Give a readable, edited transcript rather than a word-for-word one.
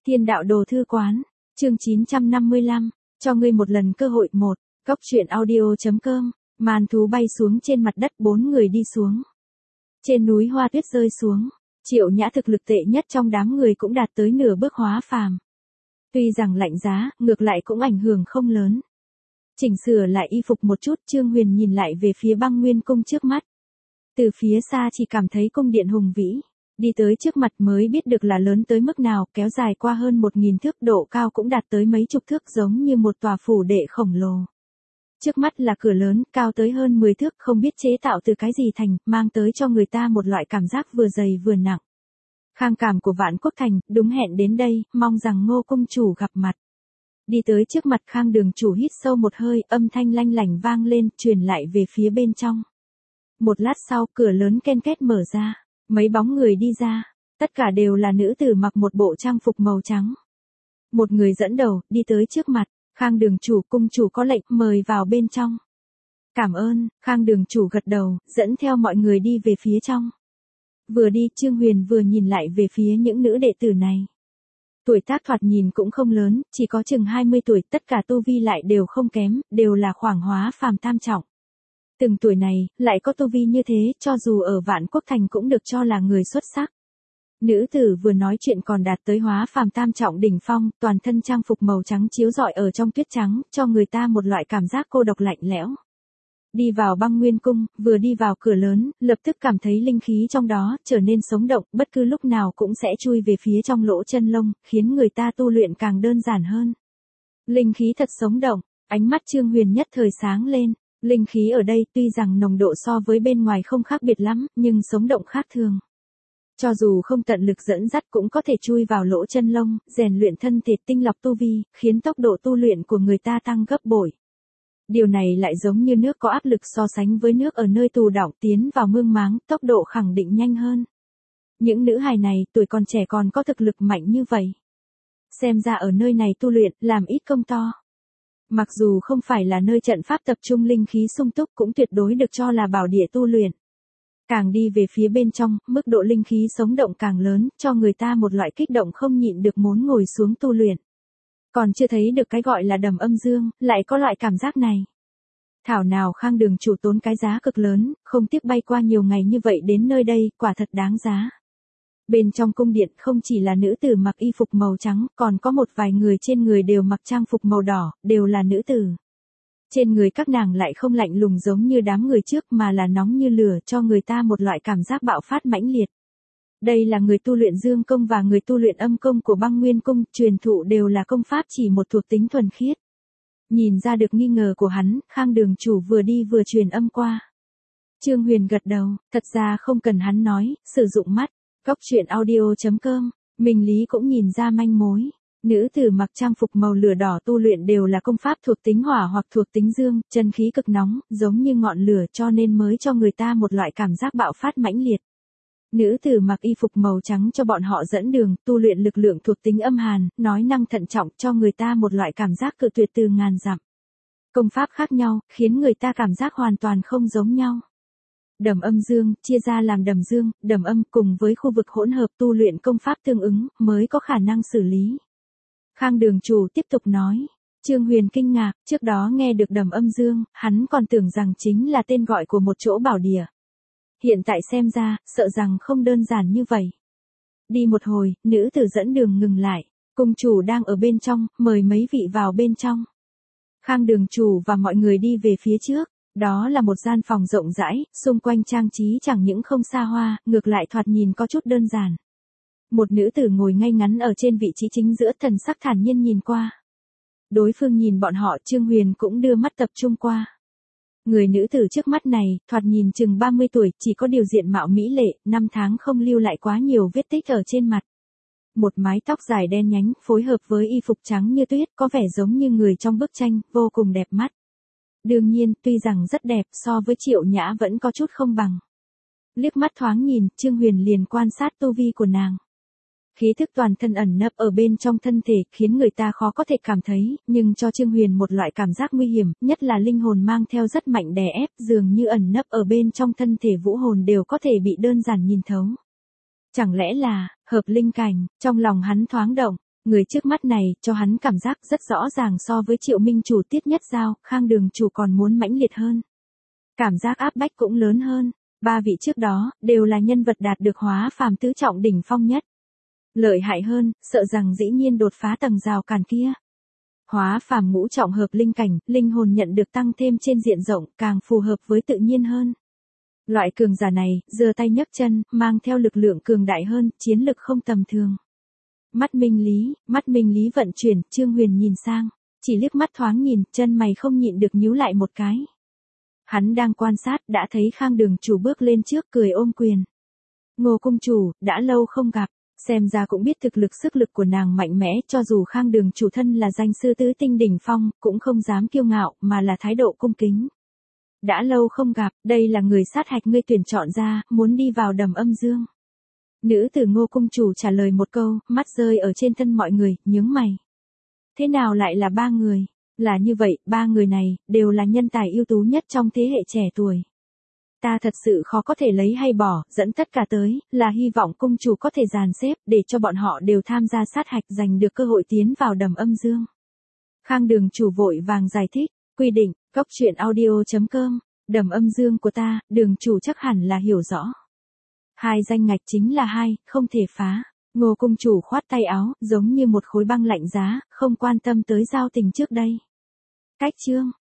Thiên đạo đồ thư quán, chương 955, cho ngươi một lần cơ hội. Một, Góc truyện audio.com, màn thú bay xuống trên mặt đất, 4 người đi xuống. Trên núi hoa tuyết rơi xuống, Triệu Nhã thực lực tệ nhất trong đám người cũng đạt tới nửa bước hóa phàm. Tuy rằng lạnh giá, ngược lại cũng ảnh hưởng không lớn. Chỉnh sửa lại y phục một chút, Trương Huyền nhìn lại về phía Băng Nguyên cung trước mắt. Từ phía xa chỉ cảm thấy cung điện hùng vĩ. Đi tới trước mặt mới biết được là lớn tới mức nào, kéo dài qua hơn 1000 thước, độ cao cũng đạt tới mấy chục thước, giống như một tòa phủ đệ khổng lồ. Trước mắt là cửa lớn, cao tới hơn 10 thước, không biết chế tạo từ cái gì thành, mang tới cho người ta một loại cảm giác vừa dày vừa nặng. Khang cảm của Vạn Quốc Thành, đúng hẹn đến đây, mong rằng Ngô cung chủ gặp mặt. Đi tới trước mặt Khang đường chủ hít sâu một hơi, âm thanh lanh lảnh vang lên, truyền lại về phía bên trong. Một lát sau, cửa lớn ken két mở ra. Mấy bóng người đi ra, tất cả đều là nữ tử mặc một bộ trang phục màu trắng. Một người dẫn đầu, đi tới trước mặt, Khang đường chủ, cung chủ có lệnh, mời vào bên trong. Cảm ơn, Khang đường chủ gật đầu, dẫn theo mọi người đi về phía trong. Vừa đi, Trương Huyền vừa nhìn lại về phía những nữ đệ tử này. Tuổi tác thoạt nhìn cũng không lớn, chỉ có chừng 20 tuổi, tất cả tu vi lại đều không kém, đều là khoảng hóa phàm tam trọng. Từng tuổi này, lại có tu vi như thế, cho dù ở Vạn Quốc Thành cũng được cho là người xuất sắc. Nữ tử vừa nói chuyện còn đạt tới hóa phàm tam trọng đỉnh phong, toàn thân trang phục màu trắng chiếu rọi ở trong tuyết trắng, cho người ta một loại cảm giác cô độc lạnh lẽo. Đi vào Băng Nguyên cung, vừa đi vào cửa lớn, lập tức cảm thấy linh khí trong đó trở nên sống động, bất cứ lúc nào cũng sẽ chui về phía trong lỗ chân lông, khiến người ta tu luyện càng đơn giản hơn. Linh khí thật sống động, ánh mắt Trương Huyền nhất thời sáng lên. Linh khí ở đây tuy rằng nồng độ so với bên ngoài không khác biệt lắm, nhưng sống động khác thường. Cho dù không tận lực dẫn dắt cũng có thể chui vào lỗ chân lông, rèn luyện thân thể, tinh lọc tu vi, khiến tốc độ tu luyện của người ta tăng gấp bội. Điều này lại giống như nước có áp lực so sánh với nước ở nơi tù đọng, tiến vào mương máng, tốc độ khẳng định nhanh hơn. Những nữ hài này tuổi còn trẻ còn có thực lực mạnh như vậy. Xem ra ở nơi này tu luyện, làm ít công to. Mặc dù không phải là nơi trận pháp tập trung linh khí sung túc, cũng tuyệt đối được cho là bảo địa tu luyện. Càng đi về phía bên trong, mức độ linh khí sống động càng lớn, cho người ta một loại kích động không nhịn được muốn ngồi xuống tu luyện. Còn chưa thấy được cái gọi là Đầm Âm Dương, lại có loại cảm giác này. Thảo nào Khang đường chủ tốn cái giá cực lớn, không tiếc bay qua nhiều ngày như vậy đến nơi đây, quả thật đáng giá. Bên trong cung điện không chỉ là nữ tử mặc y phục màu trắng, còn có một vài người trên người đều mặc trang phục màu đỏ, đều là nữ tử. Trên người các nàng lại không lạnh lùng giống như đám người trước mà là nóng như lửa, cho người ta một loại cảm giác bạo phát mãnh liệt. Đây là người tu luyện dương công và người tu luyện âm công của Băng Nguyên cung, truyền thụ đều là công pháp chỉ một thuộc tính thuần khiết. Nhìn ra được nghi ngờ của hắn, Khang đường chủ vừa đi vừa truyền âm qua. Trương Huyền gật đầu, thật ra không cần hắn nói, sử dụng mắt. Góc truyện audio.com, Minh Lý cũng nhìn ra manh mối. Nữ tử mặc trang phục màu lửa đỏ tu luyện đều là công pháp thuộc tính hỏa hoặc thuộc tính dương, chân khí cực nóng, giống như ngọn lửa, cho nên mới cho người ta một loại cảm giác bạo phát mãnh liệt. Nữ tử mặc y phục màu trắng cho bọn họ dẫn đường, tu luyện lực lượng thuộc tính âm hàn, nói năng thận trọng, cho người ta một loại cảm giác cự tuyệt từ ngàn dặm. Công pháp khác nhau, khiến người ta cảm giác hoàn toàn không giống nhau. Đầm Âm Dương, chia ra làm Đầm Dương, Đầm Âm cùng với khu vực hỗn hợp tu luyện công pháp tương ứng, mới có khả năng xử lý. Khang đường chủ tiếp tục nói. Trương Huyền kinh ngạc, trước đó nghe được Đầm Âm Dương, hắn còn tưởng rằng chính là tên gọi của một chỗ bảo địa. Hiện tại xem ra, sợ rằng không đơn giản như vậy. Đi một hồi, nữ tử dẫn đường ngừng lại. Cung chủ đang ở bên trong, mời mấy vị vào bên trong. Khang đường chủ và mọi người đi về phía trước. Đó là một gian phòng rộng rãi, xung quanh trang trí chẳng những không xa hoa, ngược lại thoạt nhìn có chút đơn giản. Một nữ tử ngồi ngay ngắn ở trên vị trí chính giữa, thần sắc thản nhiên nhìn qua. Đối phương nhìn bọn họ, Trương Huyền cũng đưa mắt tập trung qua. Người nữ tử trước mắt này, thoạt nhìn chừng 30 tuổi, chỉ có điều diện mạo mỹ lệ, năm tháng không lưu lại quá nhiều vết tích ở trên mặt. Một mái tóc dài đen nhánh, phối hợp với y phục trắng như tuyết, có vẻ giống như người trong bức tranh, vô cùng đẹp mắt. Đương nhiên, tuy rằng rất đẹp, so với Triệu Nhã vẫn có chút không bằng. Liếc mắt thoáng nhìn, Trương Huyền liền quan sát tu vi của nàng. Khí thức toàn thân ẩn nấp ở bên trong thân thể, khiến người ta khó có thể cảm thấy, nhưng cho Trương Huyền một loại cảm giác nguy hiểm, nhất là linh hồn mang theo rất mạnh đè ép, dường như ẩn nấp ở bên trong thân thể vũ hồn đều có thể bị đơn giản nhìn thấu. Chẳng lẽ là, hợp linh cảnh, trong lòng hắn thoáng động, Người trước mắt này, cho hắn cảm giác rất rõ ràng so với Triệu Minh Chủ Tiết Nhất Giao, Khang Đường Chủ còn muốn mãnh liệt hơn. Cảm giác áp bách cũng lớn hơn, ba vị trước đó, đều là nhân vật đạt được hóa phàm tứ trọng đỉnh phong nhất. Lợi hại hơn, sợ rằng dĩ nhiên đột phá tầng rào cản kia. Hóa phàm ngũ trọng hợp linh cảnh, linh hồn nhận được tăng thêm trên diện rộng, càng phù hợp với tự nhiên hơn. Loại cường giả này, giơ tay nhấc chân, mang theo lực lượng cường đại hơn, chiến lực không tầm thường. Mắt Minh Lý vận chuyển, Trương Huyền nhìn sang, chỉ liếc mắt thoáng nhìn, chân mày không nhịn được nhíu lại một cái. Hắn đang quan sát, đã thấy Khang Đường Chủ bước lên trước cười ôm quyền. Ngô Cung Chủ, đã lâu không gặp, xem ra cũng biết thực lực sức lực của nàng mạnh mẽ, cho dù Khang Đường Chủ thân là danh sư tứ tinh đỉnh phong, cũng không dám kiêu ngạo, mà là thái độ cung kính. Đã lâu không gặp, đây là người sát hạch ngươi tuyển chọn ra, muốn đi vào Đầm Âm Dương. Nữ tử Ngô Cung Chủ trả lời một câu, mắt rơi ở trên thân mọi người, nhướng mày. Thế nào lại là ba người? Là như vậy, ba người này, đều là nhân tài ưu tú nhất trong thế hệ trẻ tuổi. Ta thật sự khó có thể lấy hay bỏ, dẫn tất cả tới, là hy vọng Cung Chủ có thể dàn xếp, để cho bọn họ đều tham gia sát hạch giành được cơ hội tiến vào Đầm Âm Dương. Khang Đường Chủ vội vàng giải thích, quy định, cốc truyện audio.com, Đầm Âm Dương của ta, Đường Chủ chắc hẳn là hiểu rõ. Hai danh ngạch chính là hai, không thể phá. Ngô Cung Chủ khoát tay áo, giống như một khối băng lạnh giá, không quan tâm tới giao tình trước đây. Cách chương.